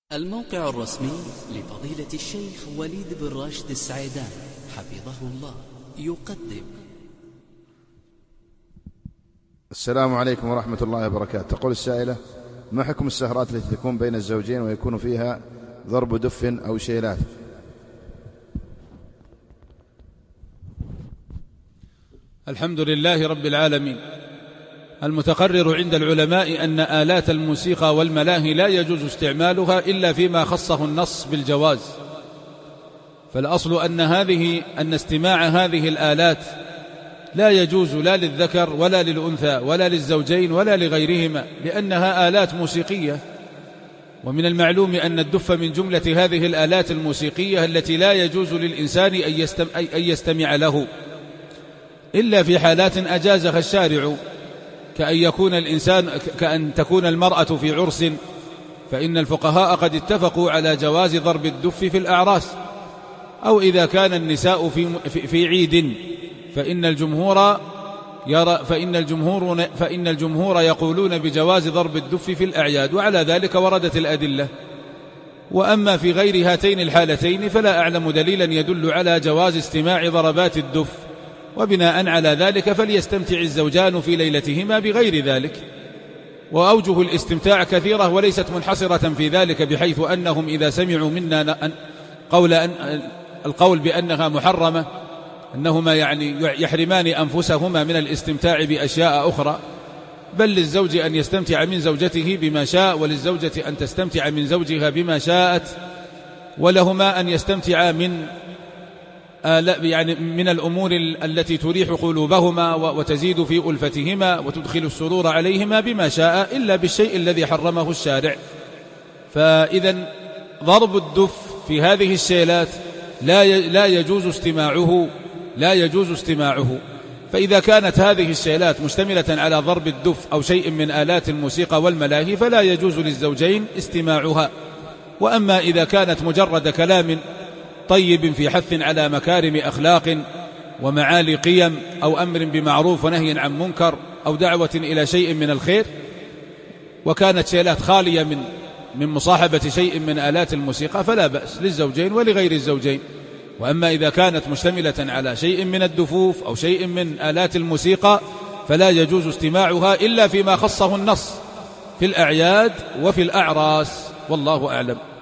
الموقع الرسمي لفضيلة الشيخ وليد بن راشد السعيدان حفظه الله يقدم. السلام عليكم ورحمة الله وبركاته. تقول السائلة: ما حكم السهرات التي تكون بين الزوجين ويكون فيها ضرب دف أو شيلات؟ الحمد لله رب العالمين. المتقرر عند العلماء أن آلات الموسيقى والملاهي لا يجوز استعمالها إلا فيما خصه النص بالجواز. فالأصل أن استماع هذه الآلات لا يجوز لا للذكر ولا للأنثى ولا للزوجين ولا لغيرهما، لأنها آلات موسيقية، ومن المعلوم أن الدف من جملة هذه الآلات الموسيقية التي لا يجوز للإنسان أن يستمع له إلا في حالات أجازها الشارع، كأن تكون المرأة في عرس، فإن الفقهاء قد اتفقوا على جواز ضرب الدف في الأعراس، أو إذا كان النساء في عيد فإن الجمهور يقولون بجواز ضرب الدف في الأعياد، وعلى ذلك وردت الأدلة. وأما في غير هاتين الحالتين فلا أعلم دليلا يدل على جواز استماع ضربات الدف، وبناء على ذلك فليستمتع الزوجان في ليلتهما بغير ذلك. وأوجه الاستمتاع كثيرة وليست منحصرة في ذلك، بحيث أنهم إذا سمعوا منا القول بأنها محرمة أنهما يحرمان أنفسهما من الاستمتاع بأشياء أخرى، بل للزوج أن يستمتع من زوجته بما شاء، وللزوجة أن تستمتع من زوجها بما شاءت، ولهما أن يستمتع من الأمور التي تريح قلوبهما وتزيد في ألفتهما وتدخل السرور عليهما بما شاء، إلا بالشيء الذي حرمه الشارع. فإذا ضرب الدف في هذه الشيلات لا يجوز استماعه. فإذا كانت هذه الشيلات مشتملة على ضرب الدف أو شيء من آلات الموسيقى والملاهي فلا يجوز للزوجين استماعها. وأما إذا كانت مجرد كلام طيب في حث على مكارم أخلاق ومعالي قيم، أو أمر بمعروف ونهي عن منكر، أو دعوة إلى شيء من الخير، وكانت شيلات خالية من مصاحبة شيء من آلات الموسيقى، فلا بأس للزوجين ولغير الزوجين. وأما إذا كانت مشتملة على شيء من الدفوف أو شيء من آلات الموسيقى فلا يجوز استماعها إلا فيما خصه النص في الأعياد وفي الأعراس، والله أعلم.